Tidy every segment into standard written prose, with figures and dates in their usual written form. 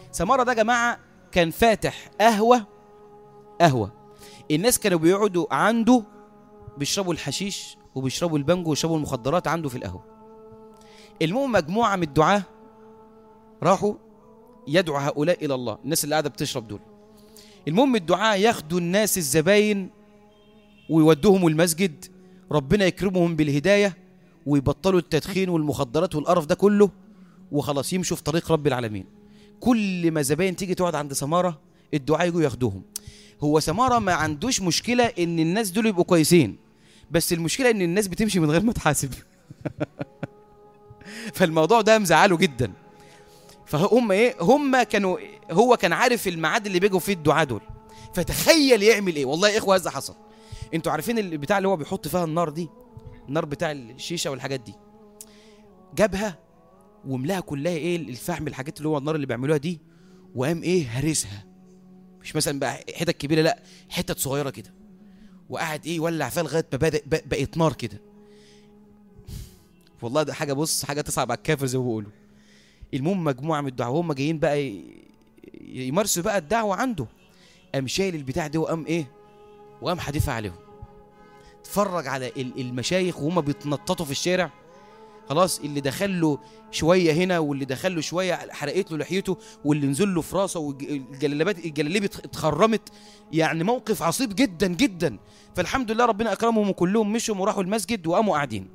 سمارة ده يا جماعة كان فاتح قهوة الناس كانوا بيقعدوا عنده بيشربوا الحشيش وبيشربوا البنجو ويشربوا المخدرات عنده في القهوة. المهم مجموعة من الدعاة راحوا يدعو هؤلاء إلى الله، الناس اللي قاعدة بتشرب دول. المهم الدعاة ياخدوا الناس الزباين ويودوهم المسجد، ربنا يكرمهم بالهداية ويبطلوا التدخين والمخدرات والقرف ده كله وخلاص يمشوا في طريق رب العالمين. كل ما زباين تيجي تقعد عند سمارة الدعاة يجوا ياخدوهم. هو سمارة ما عندوش مشكلة ان الناس دول يبقوا كويسين، بس المشكلة ان الناس بتمشي من غير ما تحاسب. فالموضوع ده مزعله جدا. فهم هم كانوا، هو كان عارف الميعاد اللي بيجوا فيه الدعاة دول، فتخيل يعمل ايه. والله يا اخوة هذا حصل. انتوا عارفين البتاع اللي هو بيحط فيها النار دي، النار بتاع الشيشة والحاجات دي، جابها وملاها كلها الفحم الحاجات اللي هو النار اللي بيعملوها دي، وقام هرسها، مش مثلا بقى حتت كبيرة، لا حتت صغيرة كده، وقعد يولع فيها لغاية ما بقت نار كده. والله ده حاجة، بص، حاجة تصعب على الكافر زي ما بيقولوا. المهم مجموعة من الدعوة هم جايين بقى يمارسوا بقى الدعوة عنده، قام شايل البتاع ده وقام حادفها عليهم. اتفرج على المشايخ وهم بيتنططوا في الشارع، خلاص اللي دخل له شويه هنا واللي دخل له شويه حرقت له لحيته واللي نزل له في راسه والجلاليب اتخرمت. يعني موقف عصيب جدا جدا. فالحمد لله ربنا اكرمهم وكلهم مشوا وراحوا المسجد وقاموا قاعدين.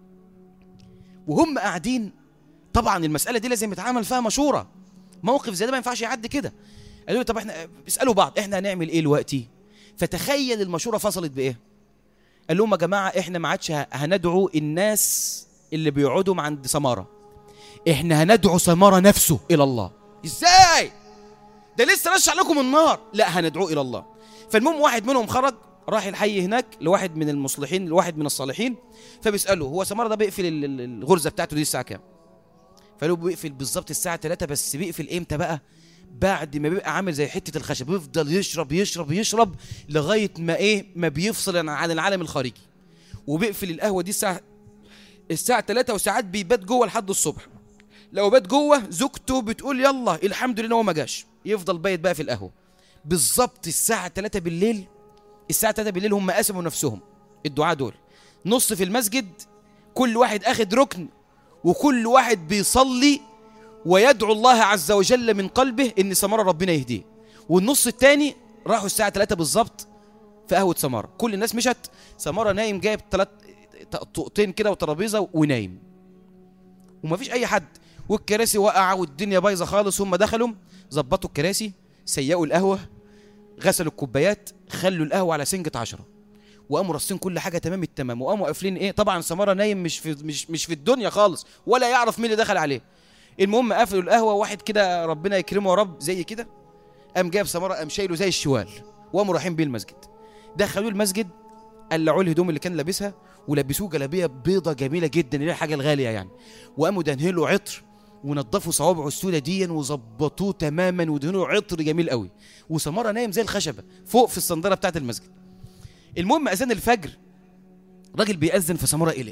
وهم قاعدين طبعا المساله دي لازم يتعامل فيها مشوره، موقف زي ده ما ينفعش يعدي كده. قالوا طب احنا اسالوا بعض احنا هنعمل ايه دلوقتي. فتخيل المشوره فصلت بايه. قال لهم يا جماعه احنا ما عادش هندعو الناس اللي بيقعدوا عند سمارة، احنا هندعو سمارة نفسه الى الله. ازاي ده لسه رشع لكم النار؟ لا هندعوه الى الله. فالمهم واحد منهم خرج راح الحي هناك لواحد من المصلحين، لواحد من الصالحين، فبيسأله هو سمارة ده بيقفل الغرزة بتاعته دي الساعة كام؟ فقالوا بيقفل بالظبط الساعة 3، بس بيقفل امتى بقى؟ بعد ما بيبقى عامل زي حتة الخشب، بيفضل يشرب يشرب يشرب لغاية ما ما بيفصل عن العالم الخارجي. وبيقفل القهوة دي الساعة 3، وساعات بيبات جوه لحد الصبح. لو بات جوه زوجته بتقول يلا الحمد لله هو ما جاش، يفضل بايت بقى في القهوة. بالظبط الساعة 3 بالليل، الساعة 3 بالليل هم قسموا نفسهم الدعاة دول، نص في المسجد كل واحد اخد ركن، وكل واحد بيصلي ويدعو الله عز وجل من قلبه ان سمارة ربنا يهديه. والنص التاني راحوا الساعة 3 بالظبط في قهوة سمارة. كل الناس مشت، سمارة نايم جايب 3 طوقتين كده وترابيزه ونايم ومفيش اي حد، والكراسي واقعه والدنيا بايظه خالص. هم دخلوا ظبطوا الكراسي، سيقوا القهوه، غسلوا الكوبايات، خلوا القهوه على سنجة 10، وقاموا رصين كل حاجه تمام التمام، وقاموا قافلين طبعا سمارة نايم مش في الدنيا خالص، ولا يعرف مين اللي دخل عليه. المهم قفلوا القهوه، واحد كده ربنا يكرمه يا رب زي كده قام جاب سمارة قام شايله زي الشوال، وقاموا رايحين بيه المسجد. دخلوه المسجد، قلعوا الهدوم اللي كان لابسها ولبسوه جلابيه بيضه جميله جدا اللي هي الحاجه الغاليه يعني، وقاموا دهنوا عطر ونضفوا صوابعه السوداء دي وظبطوه تماما ودهنوا عطر جميل قوي. وسمارة نايم زي الخشبه فوق في الصندره بتاعه المسجد. المهم اذان الفجر، راجل بيأذن فسمارة قلق.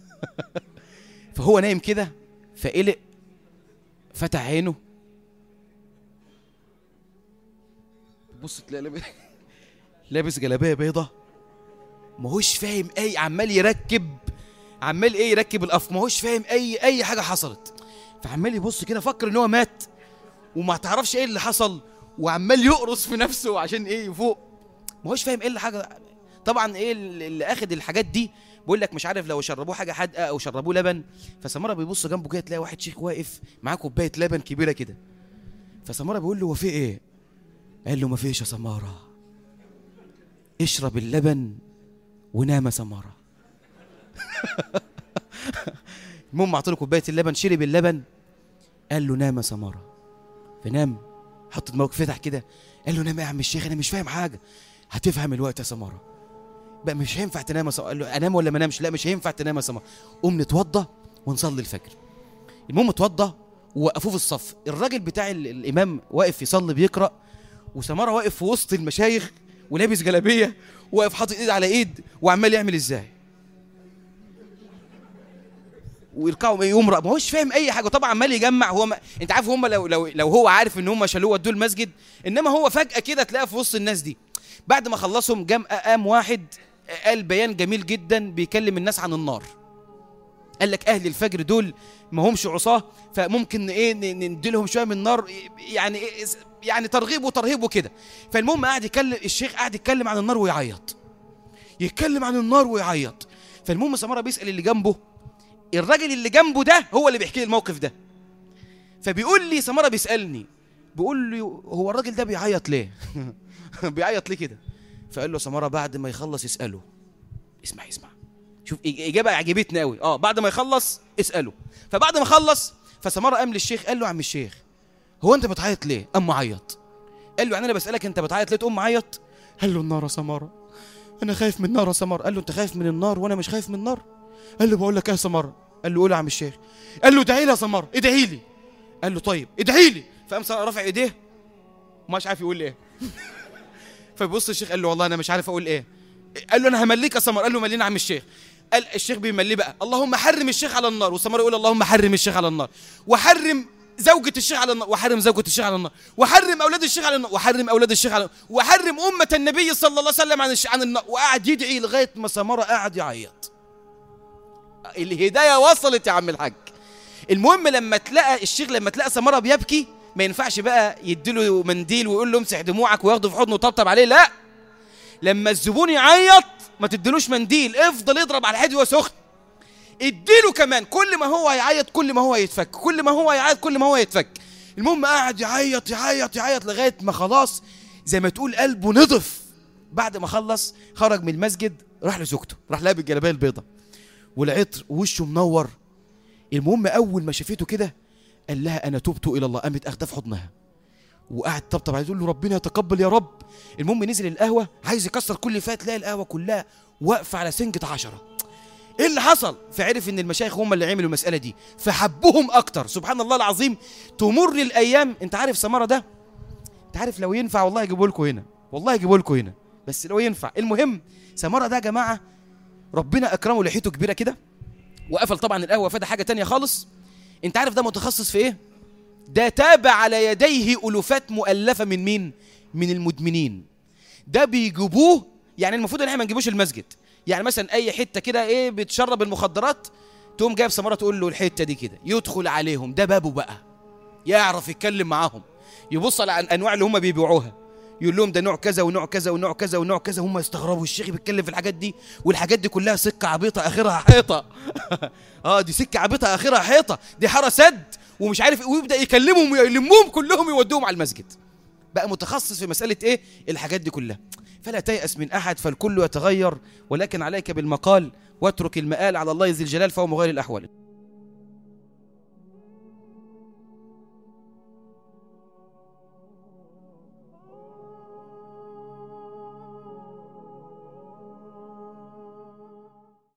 فهو نايم كده فقلق، فتح عينه، بص تلاقي لابس جلابيه بيضه، ماهوش فاهم عمال يركب القف، ماهوش فاهم اي حاجه حصلت. فعمال يبص كده فكر ان هو مات وما تعرفش ايه اللي حصل، وعمال يقرص في نفسه عشان يفوق، ماهوش فاهم ايه اللي حاجه. طبعا اللي اخد الحاجات دي بيقول لك مش عارف لو شربوه حاجه حادقه او شربوه لبن. فسمارة بيبص جنبه كده تلاقي واحد شيخ واقف معاه كوبايه لبن كبيره كده. فسمارة بيقول له هو في ايه؟ قال له ما فيش يا سمارة، اشرب اللبن ونام سمارة. المهم اعطوا له كوبايه اللبن، شرب اللبن، قال له نام سمارة. فنام، حط دماغه فتح كده، قال له نام يا عم الشيخ انا مش فاهم حاجه. هتفهم الوقت يا سمارة، بقى مش هينفع تنام يا سمارة. قال له انام ولا ما انامش؟ لا مش هينفع تنام يا سمارة، قوم نتوضى ونصلي الفجر. المهم اتوضى ووقفوه في الصف، الراجل بتاع الامام واقف يصلي بيقرا، وسمارة واقف في وسط المشايخ ولابس جلابيه، واقف حاطط ايد على ايد وعمال يعمل ازاي. ويركعوا يقوم ما هوش فاهم اي حاجه، طبعا عمال يجمع. هو انت عارف هم لو هو عارف ان هم شالوه ودوه المسجد، انما هو فجاه كده تلاقيه في وسط الناس دي. بعد ما خلصهم قام واحد قال بيان جميل جدا بيكلم الناس عن النار. قال لك اهل الفجر دول ما همش عصاه، فممكن ايه نديلهم شويه من النار، يعني ترغيب وترهيب وكده. فالمهم قاعد يتكلم الشيخ، قاعد يتكلم عن النار ويعيط، يتكلم عن النار ويعيط. فالمهم سمره بيسال اللي جنبه، الراجل اللي جنبه ده هو اللي بيحكي لي الموقف ده. فبيقول لي سمره بيسالني، بيقول لي هو الراجل ده بيعيط ليه؟ بيعيط ليه كده؟ فقال له سمره بعد ما يخلص اساله. اسمع شوف اجابه عجبتني قوي. بعد ما يخلص اساله. فبعد ما خلص فسمره قام للشيخ قال له عم الشيخ هو انت بتعيط ليه؟ قام معيط. قال له يعني انا بسالك انت بتعيط ليه تقوم معيط؟ قال له النار يا سمره، انا خايف من النار يا سمره. قال له انت خايف من النار وانا مش خايف من النار؟ قال له بقول لك ايه يا سمره؟ قال له قول يا عم الشيخ. قال له ادعي لي يا سمره، ادعي لي. قال له طيب ادعي لي. فقام رافع ايديه ومش عارف يقول ايه. فبيبص الشيخ قال له والله انا مش عارف اقول ايه. قال له انا همليك يا سمره. قال له ملينا عم الشيخ. قال الشيخ بيمليه بقى، اللهم حرم الشيخ على النار، وسمره يقول اللهم حرم الشيخ على النار، وحرم زوجة الشيخ على النار، وحرم زوجة الشيخ على النار، وحرم اولاد الشيخ على النار، وحرم اولاد الشيخ على النار، وحرم امة النبي صلى الله عليه وسلم عن النار. وقعد يدعي لغايه ما سمره قعد يعيط. الهدايه وصلت يا عم الحاج. المهم لما تلاقى سمره بيبكي، ما ينفعش بقى يديله منديل ويقول له امسح دموعك وياخده في حضنه وطبطب عليه، لا. لما الزبون يعيط ما تديلوش منديل، افضل اضرب على الحديد وهو سخن، اديله كمان. كل ما هو يعيط كل ما هو يتفك، كل ما هو يعيط كل ما هو يتفك. المهم قاعد يعيط يعيط يعيط لغايه ما خلاص زي ما تقول قلبه نضف. بعد ما خلص خرج من المسجد، راح لزوجته، راح لها بالجلابيه البيضاء والعطر ووشه منور. المهم اول ما شافته كده قال لها انا تبت الى الله، قامت اخدها في حضنها وقعد طبطب عليه تقول له ربنا يتقبل يا رب. المهم نزل القهوه عايز يكسر كل فات، تلاقي القهوه كلها واقفه على سنجة 10. ايه اللي حصل؟ فعرف ان المشايخ هم اللي عملوا المساله دي، فحبهم اكتر. سبحان الله العظيم. تمر الايام. انت عارف سمره ده، انت عارف لو ينفع والله يجيبوا لكم هنا، والله يجيبوا لكم هنا، بس لو ينفع. المهم سمره ده يا جماعه ربنا اكرمه، لحيته كبيره كده وقفل طبعا القهوه، فده حاجه تانية خالص. انت عارف ده متخصص في ايه؟ ده تابع على يديه الوفات مؤلفه من مين؟ من المدمنين. ده بيجيبوه، يعني المفروض ان احنا ما نجيبوش المسجد. يعني مثلا اي حته كده ايه بتشرب المخدرات، تقوم جايب سمره تقول له الحته دي كده، يدخل عليهم. ده بابه بقى، يعرف يتكلم معاهم، يبص على الانواع اللي هم بيبيعوها، يقول لهم ده نوع كذا ونوع كذا ونوع كذا ونوع كذا. هم يستغربوا الشيخ بيتكلم في الحاجات دي، والحاجات دي كلها سكه عبيطه اخرها حيطه. دي سكه عبيطه اخرها حيطه، دي حاره سد ومش عارف. ويبدا يكلمهم ويلمهم كلهم يودوهم على المسجد. بقى متخصص في مساله ايه؟ الحاجات دي كلها. فلا تيأس من احد، فالكل يتغير، ولكن عليك بالمقال واترك المآل على الله ذي الجلال فهو مغير الاحوال.